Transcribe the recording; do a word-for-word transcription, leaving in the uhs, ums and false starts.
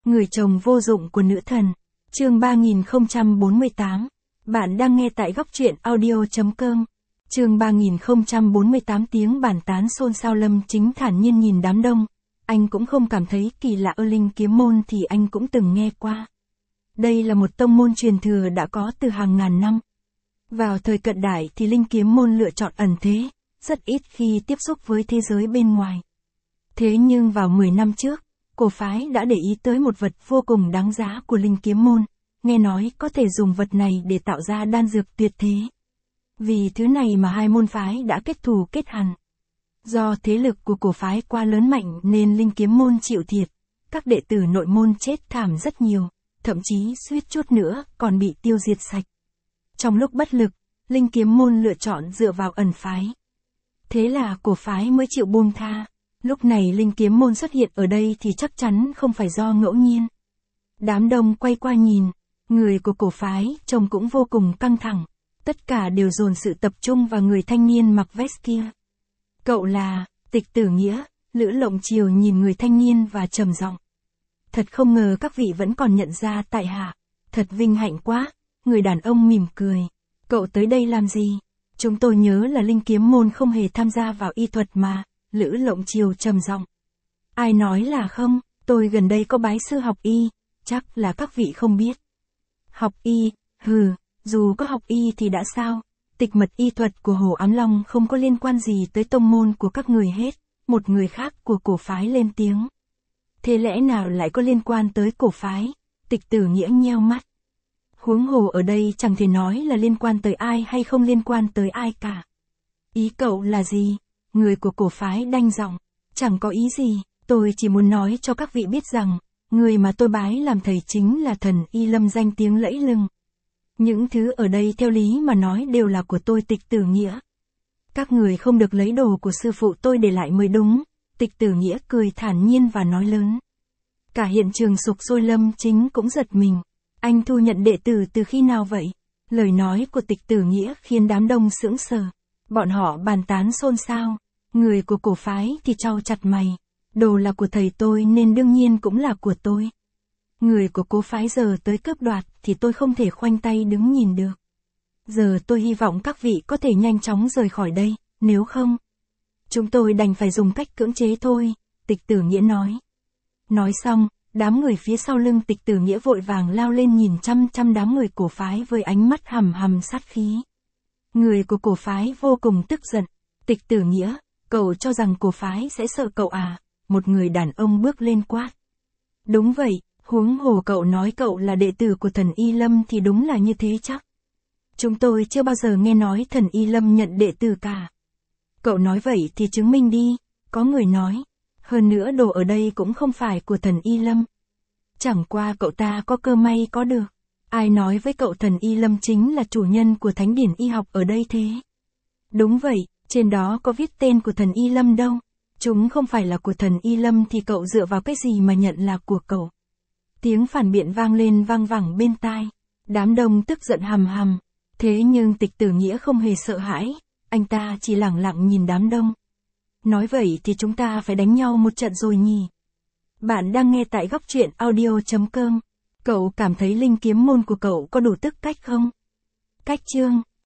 Người chồng vô dụng của nữ thần. Chương ba nghìn không trăm bốn mươi tám. Bạn đang nghe tại góc truyện audio chấm com. Chương ba nghìn không trăm bốn mươi tám. Tiếng bàn tán xôn xao. Lâm Chính thản nhiên nhìn đám đông. Anh cũng không cảm thấy kỳ lạ. Ơ Linh Kiếm Môn thì anh cũng từng nghe qua. Đây là một tông môn truyền thừa đã có từ hàng ngàn năm. Vào thời cận đại thì Linh Kiếm Môn lựa chọn ẩn thế, rất ít khi tiếp xúc với thế giới bên ngoài. Thế nhưng vào mười năm trước, cổ phái đã để ý tới một vật vô cùng đáng giá của Linh Kiếm Môn, nghe nói có thể dùng vật này để tạo ra đan dược tuyệt thế. Vì thứ này mà hai môn phái đã kết thù kết hằn. Do thế lực của cổ phái quá lớn mạnh nên Linh Kiếm Môn chịu thiệt, các đệ tử nội môn chết thảm rất nhiều, thậm chí suýt chút nữa còn bị tiêu diệt sạch. Trong lúc bất lực, Linh Kiếm Môn lựa chọn dựa vào ẩn phái. Thế là cổ phái mới chịu buông tha. Lúc này Linh Kiếm Môn xuất hiện ở đây thì chắc chắn không phải do ngẫu nhiên. Đám đông quay qua nhìn, người của cổ phái trông cũng vô cùng căng thẳng. Tất cả đều dồn sự tập trung vào người thanh niên mặc vest kia. Cậu là Tịch Tử Nghĩa. Lữ Lộng Triều nhìn người thanh niên và trầm giọng. Thật không ngờ các vị vẫn còn nhận ra tại hạ. Thật vinh hạnh quá. Người đàn ông mỉm cười. Cậu tới đây làm gì? Chúng tôi nhớ là Linh Kiếm Môn không hề tham gia vào y thuật mà. Lữ Lộng Triều trầm giọng. Ai nói là không, tôi gần đây có bái sư học y, chắc là các vị không biết. Học y, hừ, dù có học y thì đã sao? Tịch mật y thuật của Hồ Ám Long không có liên quan gì tới tông môn của các người hết. Một người khác của cổ phái lên tiếng. Thế lẽ nào lại có liên quan tới cổ phái? Tịch Tử Nghĩa nheo mắt. Huống hồ ở đây chẳng thể nói là liên quan tới ai hay không liên quan tới ai cả. Ý cậu là gì? Người của cổ phái đanh giọng. Chẳng có ý gì, tôi chỉ muốn nói cho các vị biết rằng, người mà tôi bái làm thầy chính là thần Y Lâm danh tiếng lẫy lừng. Những thứ ở đây theo lý mà nói đều là của tôi Tịch Tử Nghĩa. Các người không được lấy đồ của sư phụ tôi để lại mới đúng. Tịch Tử Nghĩa cười thản nhiên và nói lớn. Cả hiện trường sục sôi. Lâm Chính cũng giật mình. Anh thu nhận đệ tử từ khi nào vậy? Lời nói của Tịch Tử Nghĩa khiến đám đông sững sờ. Bọn họ bàn tán xôn xao. Người của cổ phái thì chau chặt mày. Đồ là của thầy tôi nên đương nhiên cũng là của tôi. Người của cổ phái giờ tới cướp đoạt thì tôi không thể khoanh tay đứng nhìn được. Giờ tôi hy vọng các vị có thể nhanh chóng rời khỏi đây, nếu không, chúng tôi đành phải dùng cách cưỡng chế thôi, Tịch Tử Nghĩa nói. Nói xong, đám người phía sau lưng Tịch Tử Nghĩa vội vàng lao lên nhìn chăm chăm đám người cổ phái với ánh mắt hằm hằm sát khí. Người của cổ phái vô cùng tức giận. Tịch Tử Nghĩa, cậu cho rằng cổ phái sẽ sợ cậu à? Một người đàn ông bước lên quát. Đúng vậy, huống hồ cậu nói cậu là đệ tử của thần Y Lâm thì đúng là như thế chắc. Chúng tôi chưa bao giờ nghe nói thần Y Lâm nhận đệ tử cả. Cậu nói vậy thì chứng minh đi, có người nói. Hơn nữa đồ ở đây cũng không phải của thần Y Lâm. Chẳng qua cậu ta có cơ may có được. Ai nói với cậu thần Y Lâm chính là chủ nhân của thánh điển y học ở đây thế? Đúng vậy, trên đó có viết tên của thần Y Lâm đâu. Chúng không phải là của thần Y Lâm thì cậu dựa vào cái gì mà nhận là của cậu? Tiếng phản biện vang lên vang vẳng bên tai. Đám đông tức giận hầm hầm. Thế nhưng Tịch Tử Nghĩa không hề sợ hãi. Anh ta chỉ lẳng lặng nhìn đám đông. Nói vậy thì chúng ta phải đánh nhau một trận rồi nhỉ? Bạn đang nghe tại góc truyện audio chấm com. Cậu cảm thấy Linh Kiếm Môn của cậu có đủ tức cách không? Cách chương.